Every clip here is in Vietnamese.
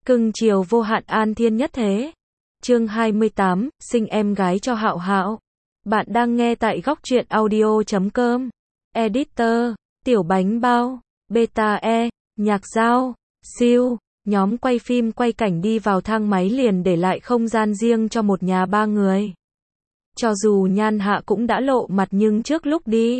Cưng chiều vô hạn an thiên nhất thế. Chương 28, sinh em gái cho Hạo Hạo. Bạn đang nghe tại góc truyện audio.com. Editor, Tiểu Bánh Bao, Beta E, Nhạc Dao, Siêu. Nhóm quay phim quay cảnh đi vào thang máy liền để lại không gian riêng cho một nhà ba người. Cho dù Nhan Hạ cũng đã lộ mặt nhưng trước lúc đi,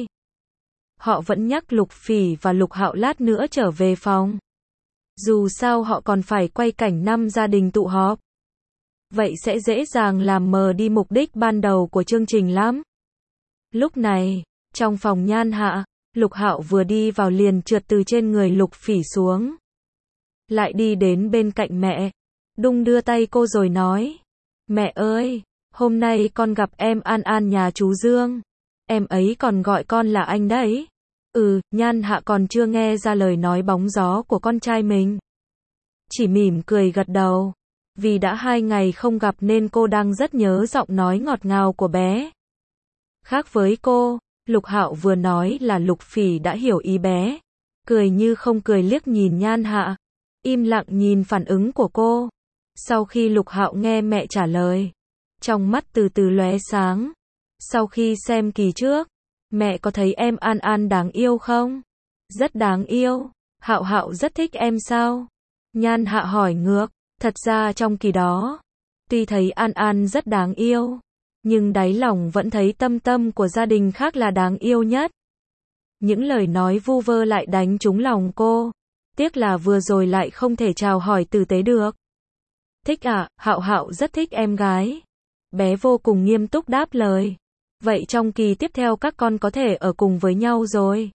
họ vẫn nhắc Lục Phỉ và Lục Hạo lát nữa trở về phòng. Dù sao họ còn phải quay cảnh năm gia đình tụ họp. Vậy sẽ dễ dàng làm mờ đi mục đích ban đầu của chương trình lắm. Lúc này, trong phòng Nhan Hạ, Lục Hạo vừa đi vào liền trượt từ trên người Lục Phỉ xuống. Lại đi đến bên cạnh mẹ, đung đưa tay cô rồi nói: "Mẹ ơi, hôm nay con gặp em An An nhà chú Dương. Em ấy còn gọi con là anh đấy." Nhan Hạ còn chưa nghe ra lời nói bóng gió của con trai mình. Chỉ mỉm cười gật đầu. Vì đã 2 ngày không gặp nên cô đang rất nhớ giọng nói ngọt ngào của bé. Khác với cô, Lục Hạo vừa nói là Lục Phỉ đã hiểu ý bé. Cười như không cười liếc nhìn Nhan Hạ. Im lặng nhìn phản ứng của cô. Sau khi Lục Hạo nghe mẹ trả lời, trong mắt từ từ lóe sáng. Sau khi xem kỳ trước, mẹ có thấy em An An đáng yêu không? Rất đáng yêu. Hạo Hạo rất thích em sao? Nhan Hạ hỏi ngược. Thật ra trong kỳ đó, tuy thấy An An rất đáng yêu, nhưng đáy lòng vẫn thấy Tâm Tâm của gia đình khác là đáng yêu nhất. Những lời nói vu vơ lại đánh trúng lòng cô. Tiếc là vừa rồi lại không thể chào hỏi tử tế được. Thích à? Hạo Hạo rất thích em gái. Bé vô cùng nghiêm túc đáp lời. Vậy trong kỳ tiếp theo các con có thể ở cùng với nhau rồi.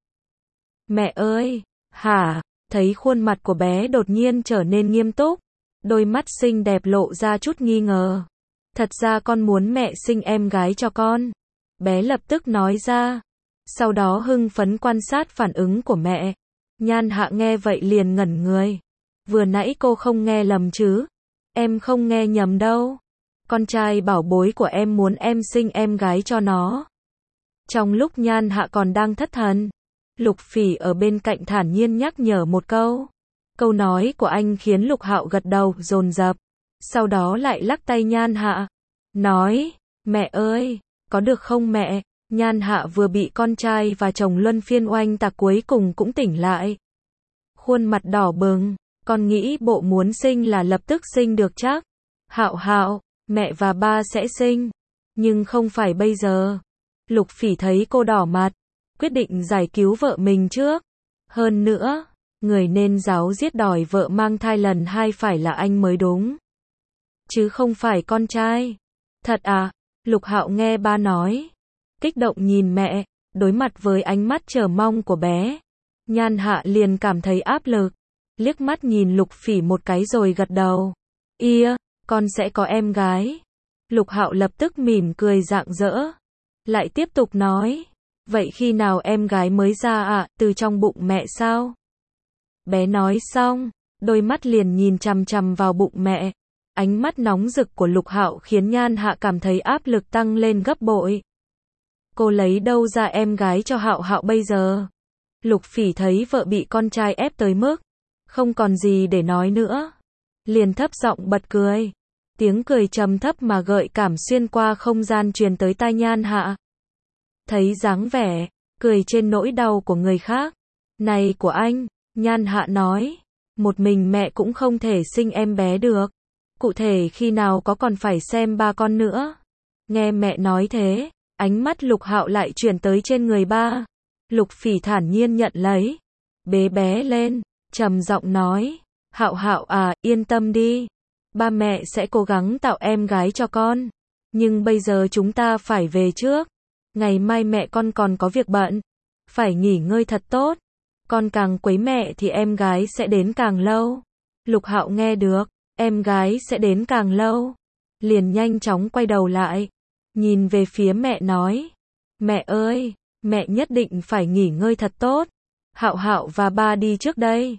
Mẹ ơi! Hả? Thấy khuôn mặt của bé đột nhiên trở nên nghiêm túc. Đôi mắt xinh đẹp lộ ra chút nghi ngờ. Thật ra con muốn mẹ sinh em gái cho con. Bé lập tức nói ra. Sau đó hưng phấn quan sát phản ứng của mẹ. Nhan Hạ nghe vậy liền ngẩn người. Vừa nãy cô không nghe lầm chứ? Em không nghe nhầm đâu. Con trai bảo bối của em muốn em sinh em gái cho nó. Trong lúc Nhan Hạ còn đang thất thần, Lục Phỉ ở bên cạnh thản nhiên nhắc nhở một câu. Câu nói của anh khiến Lục Hạo gật đầu dồn dập. Sau đó lại lắc tay Nhan Hạ. Nói, mẹ ơi, có được không mẹ? Nhan Hạ vừa bị con trai và chồng luân phiên oanh tạc cuối cùng cũng tỉnh lại. Khuôn mặt đỏ bừng, con nghĩ bộ muốn sinh là lập tức sinh được chắc. Hạo Hạo, mẹ và ba sẽ sinh. Nhưng không phải bây giờ. Lục Phỉ thấy cô đỏ mặt, quyết định giải cứu vợ mình trước. Hơn nữa, người nên giáo giết đòi vợ mang thai lần 2 phải là anh mới đúng. Chứ không phải con trai. Thật à? Lục Hạo nghe ba nói. Kích động nhìn mẹ, đối mặt với ánh mắt chờ mong của bé. Nhan Hạ liền cảm thấy áp lực. Liếc mắt nhìn Lục Phỉ một cái rồi gật đầu. Ia, con sẽ có em gái. Lục Hạo lập tức mỉm cười rạng rỡ. Lại tiếp tục nói. Vậy khi nào em gái mới ra ạ? Từ trong bụng mẹ sao? Bé nói xong, đôi mắt liền nhìn chằm chằm vào bụng mẹ. Ánh mắt nóng rực của Lục Hạo khiến Nhan Hạ cảm thấy áp lực tăng lên gấp bội. Cô lấy đâu ra em gái cho Hạo Hạo bây giờ? Lục Phỉ thấy vợ bị con trai ép tới mức không còn gì để nói nữa, liền thấp giọng bật cười. Tiếng cười trầm thấp mà gợi cảm xuyên qua không gian truyền tới tai Nhan Hạ. Thấy dáng vẻ cười trên nỗi đau của người khác. Này của anh, Nhan Hạ nói, một mình mẹ cũng không thể sinh em bé được. Cụ thể khi nào có còn phải xem ba con nữa. Nghe mẹ nói thế, ánh mắt Lục Hạo lại chuyển tới trên người ba. Lục Phỉ thản nhiên nhận lấy, bế bé lên, trầm giọng nói, Hạo Hạo à, yên tâm đi. Ba mẹ sẽ cố gắng tạo em gái cho con. Nhưng bây giờ chúng ta phải về trước. Ngày mai mẹ con còn có việc bận. Phải nghỉ ngơi thật tốt. Con càng quấy mẹ thì em gái sẽ đến càng lâu. Lục Hạo nghe được, em gái sẽ đến càng lâu. Liền nhanh chóng quay đầu lại. Nhìn về phía mẹ nói. Mẹ ơi, mẹ nhất định phải nghỉ ngơi thật tốt. Hạo Hạo và ba đi trước đây.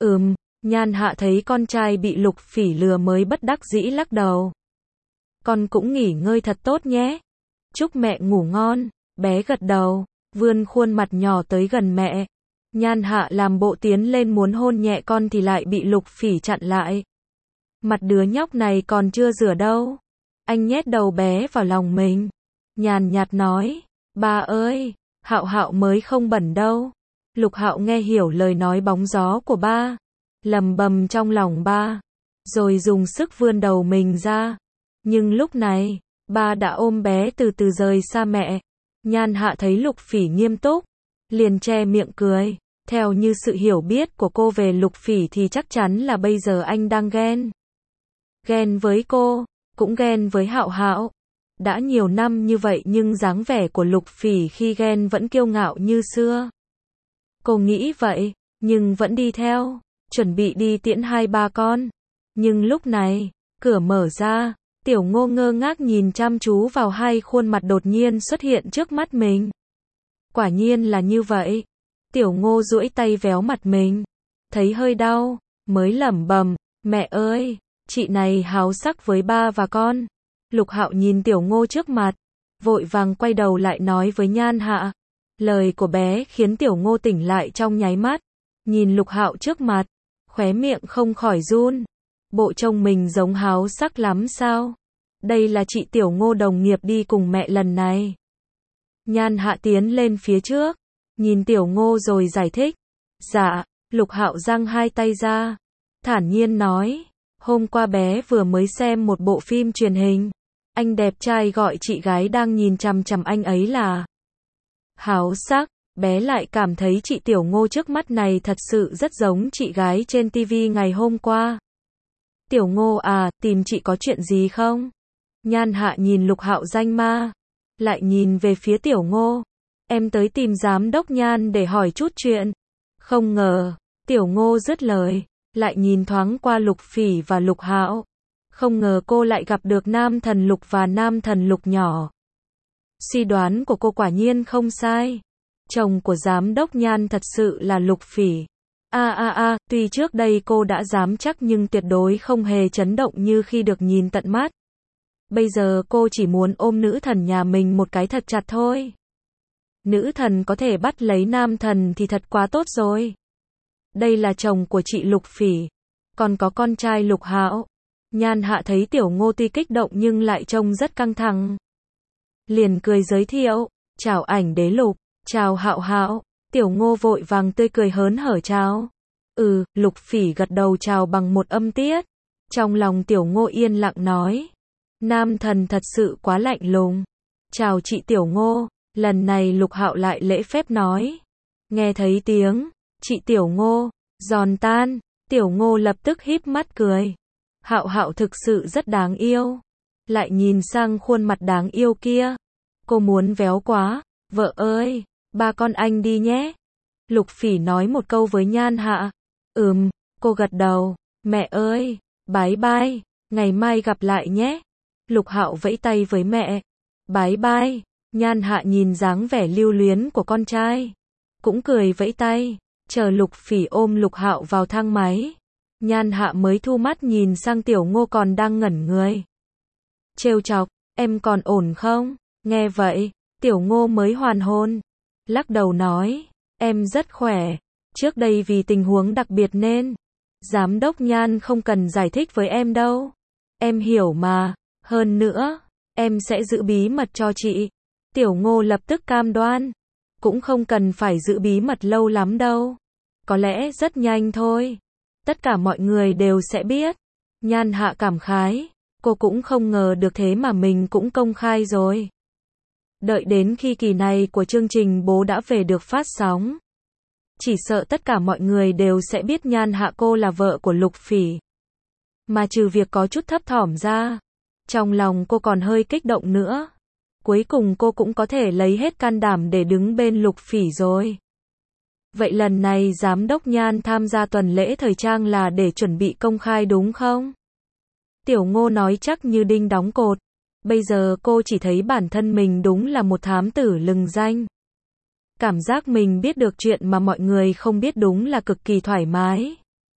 Nhan Hạ thấy con trai bị Lục Phỉ lừa mới bất đắc dĩ lắc đầu. Con cũng nghỉ ngơi thật tốt nhé. Chúc mẹ ngủ ngon. Bé gật đầu, vươn khuôn mặt nhỏ tới gần mẹ. Nhan Hạ làm bộ tiến lên muốn hôn nhẹ con thì lại bị Lục Phỉ chặn lại. mặt đứa nhóc này còn chưa rửa đâu. Anh nhét đầu bé vào lòng mình, nhàn nhạt nói, ba ơi, Hạo Hạo mới không bẩn đâu. Lục Hạo nghe hiểu lời nói bóng gió của ba, lầm bầm trong lòng ba, rồi dùng sức vươn đầu mình ra. Nhưng lúc này, ba đã ôm bé từ từ rời xa mẹ. Nhan Hạ thấy Lục Phỉ nghiêm túc, liền che miệng cười. Theo như sự hiểu biết của cô về Lục Phỉ thì chắc chắn là bây giờ anh đang ghen. Ghen với cô, cũng ghen với Hạo Hạo. Đã nhiều năm như vậy nhưng dáng vẻ của Lục Phỉ khi ghen vẫn kiêu ngạo như xưa. Cô nghĩ vậy, nhưng vẫn đi theo, chuẩn bị đi tiễn hai ba con. Nhưng lúc này, cửa mở ra, Tiểu Ngô ngơ ngác nhìn chăm chú vào hai khuôn mặt đột nhiên xuất hiện trước mắt mình. Quả nhiên là như vậy. Tiểu Ngô duỗi tay véo mặt mình, thấy hơi đau, mới lẩm bẩm, mẹ ơi, chị này háo sắc với ba và con. Lục Hạo nhìn Tiểu Ngô trước mặt, vội vàng quay đầu lại nói với Nhan Hạ. Lời của bé khiến Tiểu Ngô tỉnh lại trong nháy mắt, nhìn Lục Hạo trước mặt, khóe miệng không khỏi run. Bộ trông mình giống háo sắc lắm sao? Đây là chị Tiểu Ngô đồng nghiệp đi cùng mẹ lần này. Nhan Hạ tiến lên phía trước, nhìn Tiểu Ngô rồi giải thích. Dạ, Lục Hạo giang hai tay ra, thản nhiên nói, hôm qua bé vừa mới xem một bộ phim truyền hình. Anh đẹp trai gọi chị gái đang nhìn chằm chằm anh ấy là háo sắc. Bé lại cảm thấy chị Tiểu Ngô trước mắt này thật sự rất giống chị gái trên TV ngày hôm qua. Tiểu Ngô à, tìm chị có chuyện gì không? Nhan Hạ nhìn Lục Hạo danh ma, lại nhìn về phía Tiểu Ngô. Em tới tìm giám đốc Nhan để hỏi chút chuyện. Không ngờ, Tiểu Ngô dứt lời, lại nhìn thoáng qua Lục Phỉ và Lục Hạo. Không ngờ cô lại gặp được Nam Thần Lục và Nam Thần Lục nhỏ. Suy đoán của cô quả nhiên không sai. Chồng của giám đốc Nhan thật sự là Lục Phỉ. Tuy trước đây cô đã dám chắc nhưng tuyệt đối không hề chấn động như khi được nhìn tận mắt. Bây giờ cô chỉ muốn ôm nữ thần nhà mình một cái thật chặt thôi. Nữ thần có thể bắt lấy nam thần thì thật quá tốt rồi. Đây là chồng của chị Lục Phỉ, còn có con trai Lục Hạo. Nhan Hạ thấy Tiểu Ngô tuy kích động nhưng lại trông rất căng thẳng. Liền cười giới thiệu, chào ảnh đế Lục, chào Hạo Hạo. Tiểu Ngô vội vàng tươi cười hớn hở chào. Lục Phỉ gật đầu chào bằng một âm tiết. Trong lòng Tiểu Ngô yên lặng nói, nam thần thật sự quá lạnh lùng. Chào chị Tiểu Ngô. Lần này Lục Hạo lại lễ phép nói. Nghe thấy tiếng chị Tiểu Ngô giòn tan, Tiểu Ngô lập tức híp mắt cười. Hạo Hạo thực sự rất đáng yêu. Lại nhìn sang khuôn mặt đáng yêu kia, cô muốn véo quá. Vợ ơi, ba con anh đi nhé. Lục Phỉ nói một câu với Nhan Hạ. Cô gật đầu. Mẹ ơi, bye bye, ngày mai gặp lại nhé. Lục Hạo vẫy tay với mẹ. Bye bye. Nhan Hạ nhìn dáng vẻ lưu luyến của con trai, cũng cười vẫy tay, chờ Lục Phỉ ôm Lục Hạo vào thang máy. Nhan Hạ mới thu mắt nhìn sang Tiểu Ngô còn đang ngẩn người. Trêu chọc, em còn ổn không? Nghe vậy, Tiểu Ngô mới hoàn hồn, lắc đầu nói, em rất khỏe. Trước đây vì tình huống đặc biệt nên giám đốc Nhan không cần giải thích với em đâu. Em hiểu mà, hơn nữa, em sẽ giữ bí mật cho chị. Tiểu Ngô lập tức cam đoan, cũng không cần phải giữ bí mật lâu lắm đâu. Có lẽ rất nhanh thôi. Tất cả mọi người đều sẽ biết. Nhan Hạ cảm khái, cô cũng không ngờ được thế mà mình cũng công khai rồi. Đợi đến khi kỳ này của chương trình Bố Đã Về được phát sóng, chỉ sợ tất cả mọi người đều sẽ biết Nhan Hạ cô là vợ của Lục Phỉ. Mà trừ việc có chút thấp thỏm ra, trong lòng cô còn hơi kích động nữa. Cuối cùng cô cũng có thể lấy hết can đảm để đứng bên Lục Phỉ rồi. Vậy lần này giám đốc Nhan tham gia tuần lễ thời trang là để chuẩn bị công khai đúng không? Tiểu Ngô nói chắc như đinh đóng cột. Bây giờ cô chỉ thấy bản thân mình đúng là một thám tử lừng danh. Cảm giác mình biết được chuyện mà mọi người không biết đúng là cực kỳ thoải mái.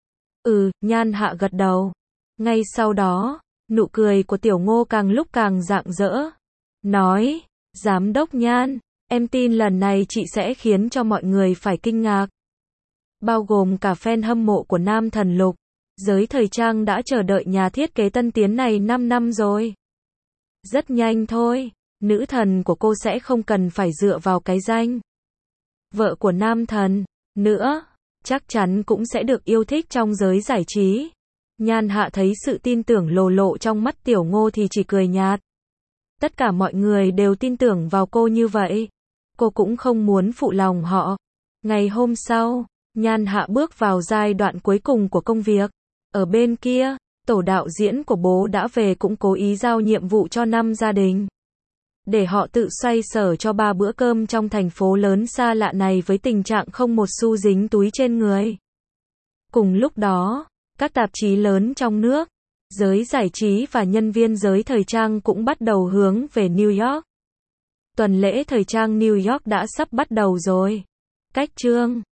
Nhan Hạ gật đầu. Ngay sau đó, nụ cười của Tiểu Ngô càng lúc càng rạng rỡ. Nói, giám đốc Nhan, em tin lần này chị sẽ khiến cho mọi người phải kinh ngạc. Bao gồm cả fan hâm mộ của Nam Thần Lục. Giới thời trang đã chờ đợi nhà thiết kế tân tiến này 5 năm rồi. Rất nhanh thôi, nữ thần của cô sẽ không cần phải dựa vào cái danh vợ của nam thần nữa, chắc chắn cũng sẽ được yêu thích trong giới giải trí. Nhan Hạ thấy sự tin tưởng lồ lộ trong mắt Tiểu Ngô thì chỉ cười nhạt. Tất cả mọi người đều tin tưởng vào cô như vậy. Cô cũng không muốn phụ lòng họ. Ngày hôm sau, Nhan Hạ bước vào giai đoạn cuối cùng của công việc. Ở bên kia, tổ đạo diễn của bố đã về cũng cố ý giao nhiệm vụ cho 5 gia đình. Để họ tự xoay sở cho 3 bữa cơm trong thành phố lớn xa lạ này với tình trạng không một xu dính túi trên người. Cùng lúc đó, các tạp chí lớn trong nước, giới giải trí và nhân viên giới thời trang cũng bắt đầu hướng về New York. Tuần lễ thời trang New York đã sắp bắt đầu rồi. Cách chương